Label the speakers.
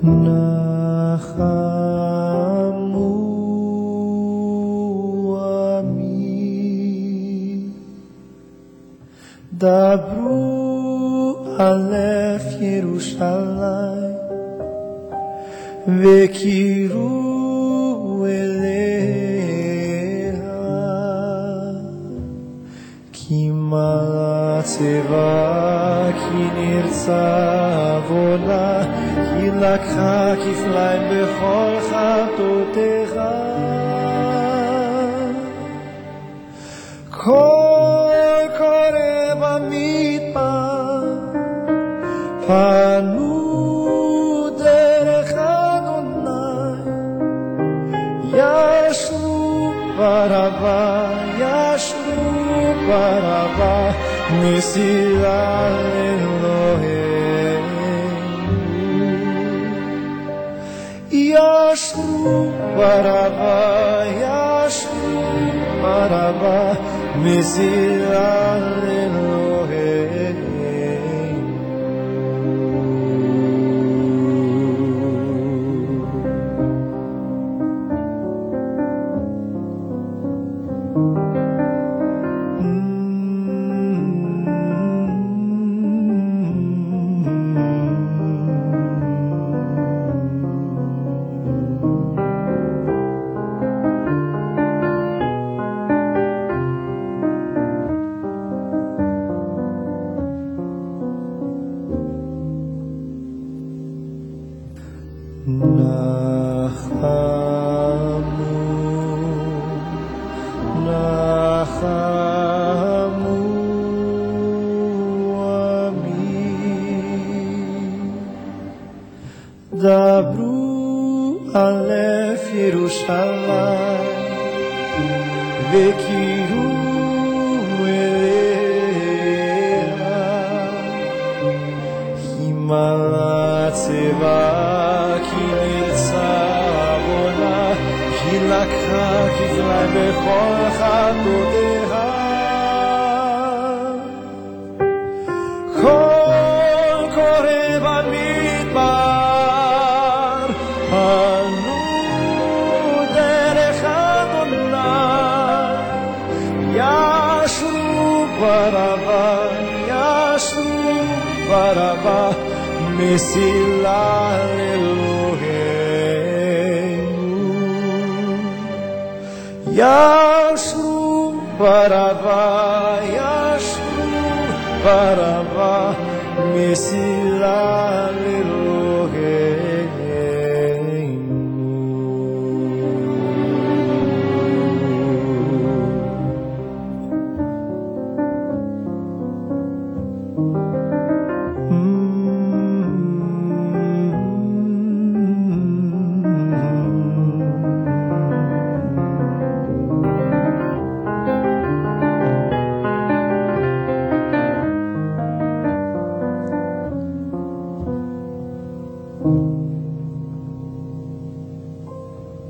Speaker 1: נחמו עמי, דברו אלף ירושלים, וקראו אליה, כי מלאה צבא, כי נרצה עבודה, כי לקחה כפליים בכל חטאותיך. קול קורא במדבר, פנו דרך אדוני, ישרו ברבה, ישרו ברבה, מסילה לאלוהינו. ישרו ברבה, ישרו ברבה, מסילה לאלוהינו. נחמו עמי, דברו אלף ירושלים, וקראו אליה, כי מלאה צבא, כי נרצה עבודה, כי לקחה כפליים בכל חטאותיה. קול קורא במדבר, פנו דרך אדוני, ישרו ברבה, ישרו ברבה, מסילה לאלוהינו. ישרו ברבה, ישרו ברבה, מסילה לאלוהינו.